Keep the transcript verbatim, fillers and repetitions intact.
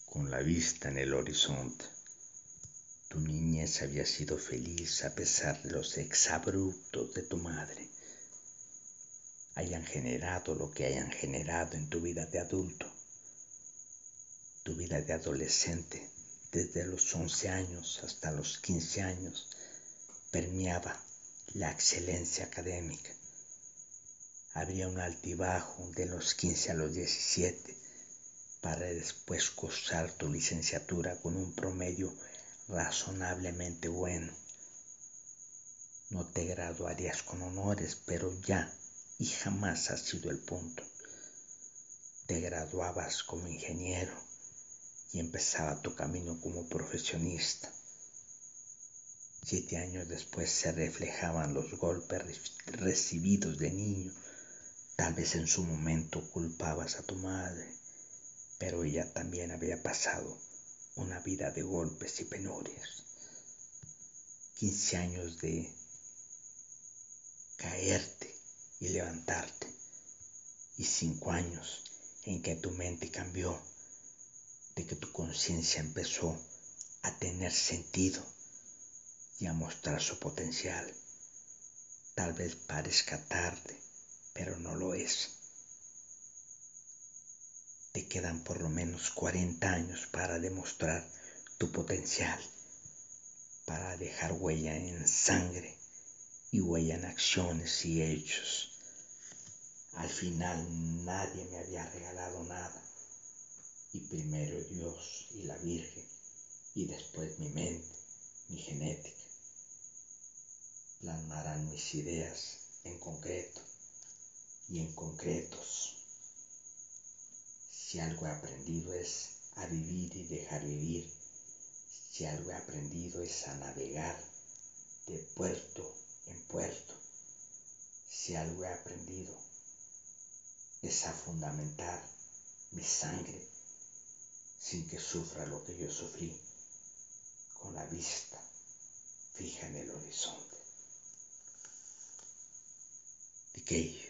con la vista en el horizonte. Tu niñez había sido feliz a pesar de los exabruptos de tu madre. Hayan generado lo que hayan generado en tu vida de adulto. Tu vida de adolescente, desde los once años hasta los quince años, permeaba la excelencia académica. Habría un altibajo de los quince a los diecisiete para después cursar tu licenciatura con un promedio razonablemente bueno. No te graduarías con honores, pero ya y jamás ha sido el punto. Te graduabas como ingeniero y empezaba tu camino como profesionista. Siete años después se reflejaban los golpes recibidos de niño. Tal vez en su momento culpabas a tu madre, pero ella también había pasado una vida de golpes y penurias. Quince años de caerte y levantarte, y cinco años en que tu mente cambió, de que tu conciencia empezó a tener sentido y a mostrar su potencial. Tal vez parezca tarde, pero no lo es. Te quedan por lo menos cuarenta años para demostrar tu potencial, para dejar huella en sangre y huella en acciones y hechos. Al final nadie me había regalado nada, y primero Dios y la Virgen, y después mi mente, mi genética, plasmarán mis ideas en concreto y en concretos. Si algo he aprendido es a vivir y dejar vivir. Si algo he aprendido es a navegar de puerto en puerto. Si algo he aprendido es a fundamentar mi sangre sin que sufra lo que yo sufrí, con la vista fija en el horizonte. Decay.